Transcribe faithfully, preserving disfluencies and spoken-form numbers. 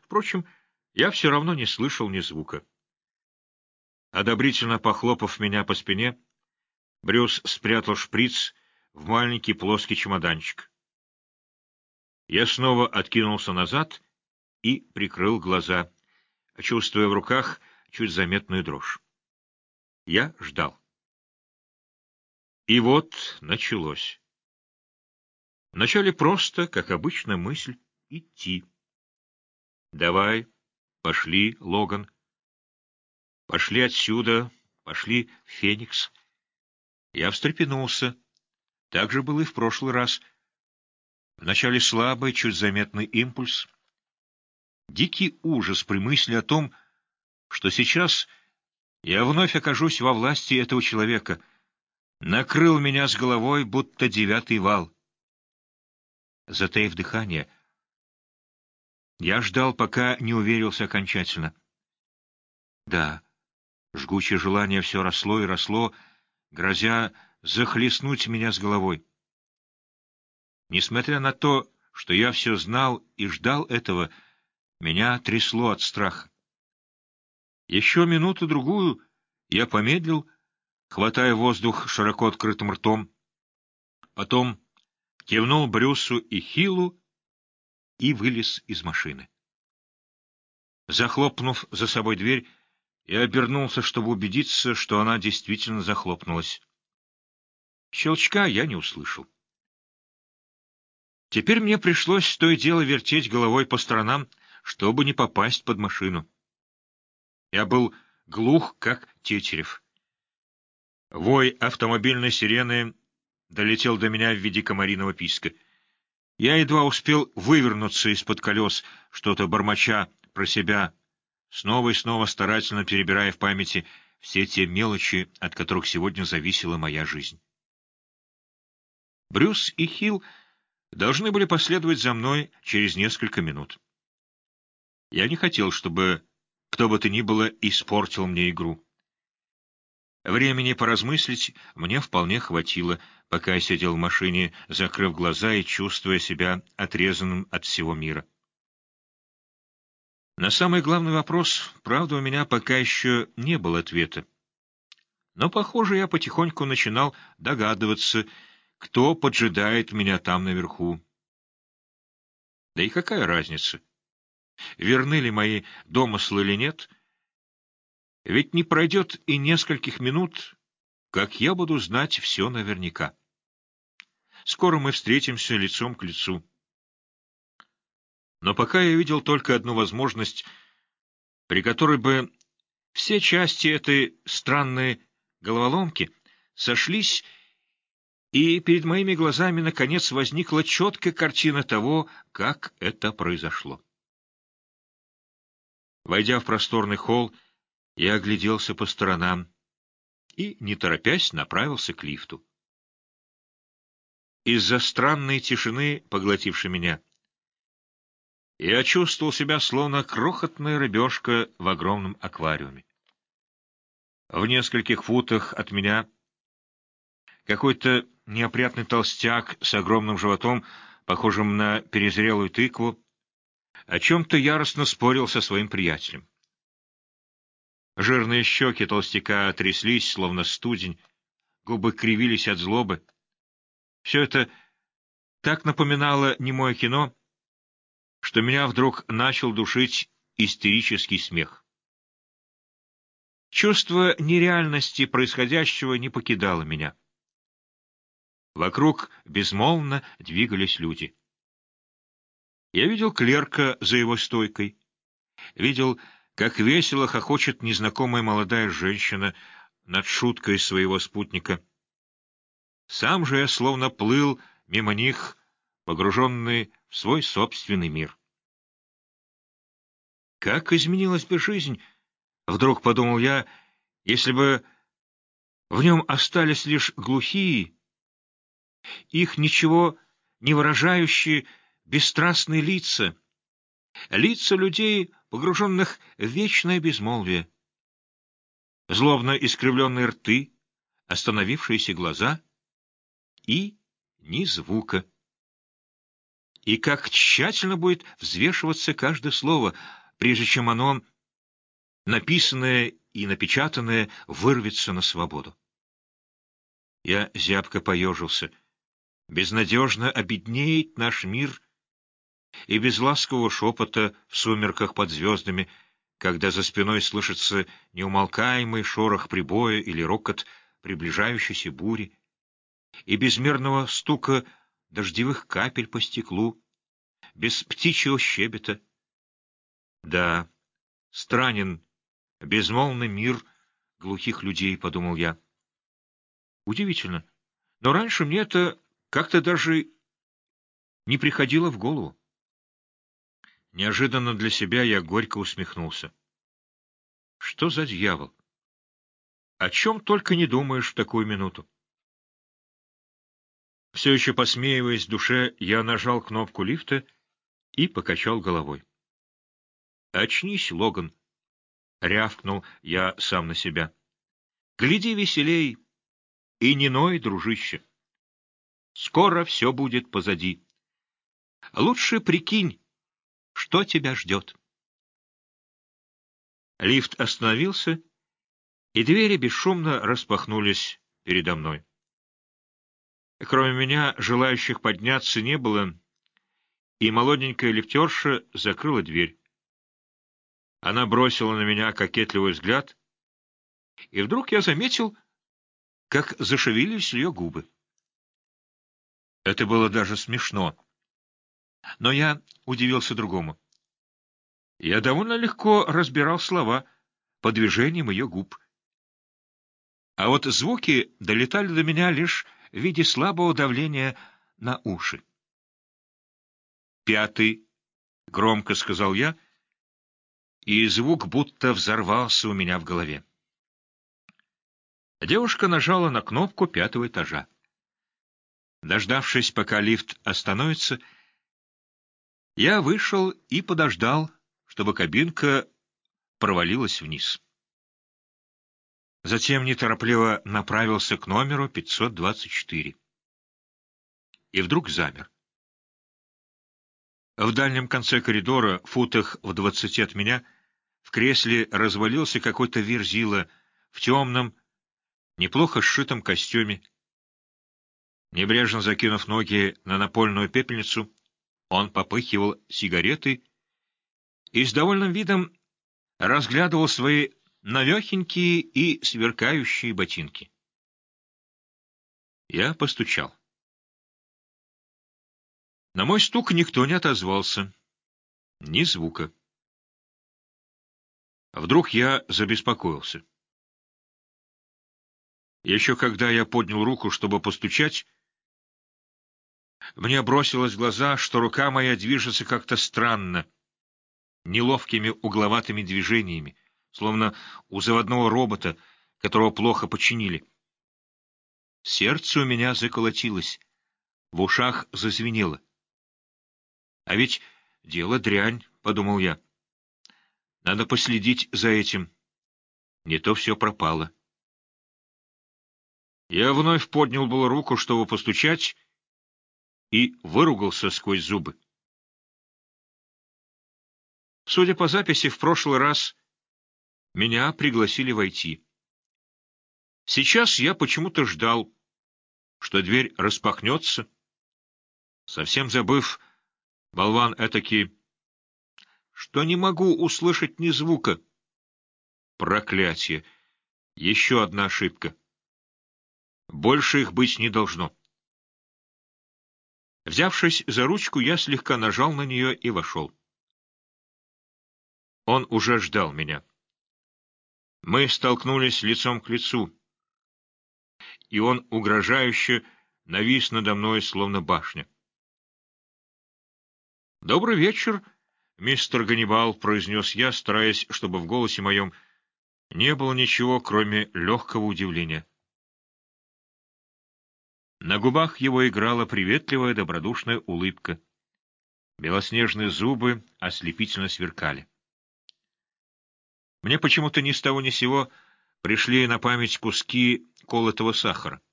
Впрочем, я все равно не слышал ни звука. Одобрительно похлопав меня по спине, Брюс спрятал шприц в маленький плоский чемоданчик. Я снова откинулся назад и прикрыл глаза, чувствуя в руках чуть заметную дрожь. Я ждал. И вот началось. Вначале просто, как обычно, мысль — идти. «Давай, пошли, Логан. Пошли отсюда, пошли в Феникс». Я встрепенулся. Так же было и в прошлый раз. Вначале слабый, чуть заметный импульс. Дикий ужас при мысли о том, что сейчас я вновь окажусь во власти этого человека, накрыл меня с головой, будто девятый вал. Затаив дыхание, я ждал, пока не уверился окончательно. Да, жгучее желание все росло и росло, грозя захлестнуть меня с головой. Несмотря на то, что я все знал и ждал этого, меня трясло от страха. Еще минуту-другую я помедлил, хватая воздух широко открытым ртом, потом кивнул Брюсу и Хиллу и вылез из машины. Захлопнув за собой дверь, я обернулся, чтобы убедиться, что она действительно захлопнулась. Щелчка я не услышал. Теперь мне пришлось то и дело вертеть головой по сторонам, чтобы не попасть под машину. Я был глух, как тетерев. Вой автомобильной сирены долетел до меня в виде комариного писка. Я едва успел вывернуться из-под колес, что-то бормоча про себя, снова и снова старательно перебирая в памяти все те мелочи, от которых сегодня зависела моя жизнь. Брюс и Хилл должны были последовать за мной через несколько минут. Я не хотел, чтобы кто бы то ни было испортил мне игру. Времени поразмыслить мне вполне хватило, пока я сидел в машине, закрыв глаза и чувствуя себя отрезанным от всего мира. На самый главный вопрос, правда, у меня пока еще не было ответа. Но, похоже, я потихоньку начинал догадываться, кто поджидает меня там наверху. Да и какая разница, верны ли мои домыслы или нет? Ведь не пройдет и нескольких минут, как я буду знать все наверняка. Скоро мы встретимся лицом к лицу. Но пока я видел только одну возможность, при которой бы все части этой странной головоломки сошлись, и перед моими глазами наконец возникла четкая картина того, как это произошло. Войдя в просторный холл, я огляделся по сторонам и, не торопясь, направился к лифту. Из-за странной тишины, поглотившей меня, я чувствовал себя словно крохотная рыбешка в огромном аквариуме. В нескольких футах от меня какой-то неопрятный толстяк с огромным животом, похожим на перезрелую тыкву, о чем-то яростно спорил со своим приятелем. Жирные щеки толстяка тряслись, словно студень, губы кривились от злобы. Все это так напоминало немое кино, что меня вдруг начал душить истерический смех. Чувство нереальности происходящего не покидало меня. Вокруг безмолвно двигались люди. Я видел клерка за его стойкой, видел, как весело хохочет незнакомая молодая женщина над шуткой своего спутника. Сам же я словно плыл мимо них, погруженный в свой собственный мир. Как изменилась бы жизнь, вдруг подумал я, если бы в нем остались лишь глухие, их ничего не выражающие бесстрастные лица, лица людей, погруженных в вечное безмолвие, злобно искривленные рты, остановившиеся глаза и ни звука. И как тщательно будет взвешиваться каждое слово, прежде чем оно, написанное и напечатанное, вырвется на свободу. Я зябко поежился. Безнадежно обеднеет наш мир, и без ласкового шепота в сумерках под звездами, когда за спиной слышится неумолкаемый шорох прибоя или рокот приближающейся бури, и безмерного стука дождевых капель по стеклу, без птичьего щебета. Да, странен безмолвный мир глухих людей, — подумал я. Удивительно, но раньше мне это как-то даже не приходило в голову. Неожиданно для себя я горько усмехнулся. Что за дьявол? О чем только не думаешь в такую минуту. Все еще посмеиваясь в душе, я нажал кнопку лифта и покачал головой. «Очнись, Логан!» — рявкнул я сам на себя. «Гляди веселей и не ной, дружище. Скоро все будет позади. Лучше прикинь, что тебя ждет». Лифт остановился, и двери бесшумно распахнулись передо мной. Кроме меня, желающих подняться не было, и молоденькая лифтерша закрыла дверь. Она бросила на меня кокетливый взгляд, и вдруг я заметил, как зашевелились ее губы. Это было даже смешно. Но я удивился другому. Я довольно легко разбирал слова по движениям ее губ. А вот звуки долетали до меня лишь в виде слабого давления на уши. «Пятый», — громко сказал я, и звук будто взорвался у меня в голове. Девушка нажала на кнопку пятого этажа. Дождавшись, пока лифт остановится, я вышел и подождал, чтобы кабинка провалилась вниз. Затем неторопливо направился к номеру пятьсот двадцать четыре. И вдруг замер. В дальнем конце коридора, футах в двадцати от меня, в кресле развалился какой-то верзила в темном, неплохо сшитом костюме. Небрежно закинув ноги на напольную пепельницу, он попыхивал сигаретой и с довольным видом разглядывал свои навехенькие и сверкающие ботинки. Я постучал. На мой стук никто не отозвался. Ни звука. Вдруг я забеспокоился. Еще когда я поднял руку, чтобы постучать, мне бросилось в глаза, что рука моя движется как-то странно, неловкими угловатыми движениями, словно у заводного робота, которого плохо починили. Сердце у меня заколотилось, в ушах зазвенело. А ведь дело дрянь, — подумал я. Надо последить за этим. Не то все пропало. Я вновь поднял было руку, чтобы постучать, и выругался сквозь зубы. Судя по записи, в прошлый раз меня пригласили войти. Сейчас я почему-то ждал, что дверь распахнется, совсем забыв, болван этакий, что не могу услышать ни звука. Проклятие! Еще одна ошибка. Больше их быть не должно. Взявшись за ручку, я слегка нажал на нее и вошел. Он уже ждал меня. Мы столкнулись лицом к лицу, и он угрожающе навис надо мной, словно башня. «Добрый вечер, мистер Ганнибал», — произнес я, стараясь, чтобы в голосе моем не было ничего, кроме легкого удивления. На губах его играла приветливая добродушная улыбка. Белоснежные зубы ослепительно сверкали. Мне почему-то ни с того ни с сего пришли на память куски колотого сахара.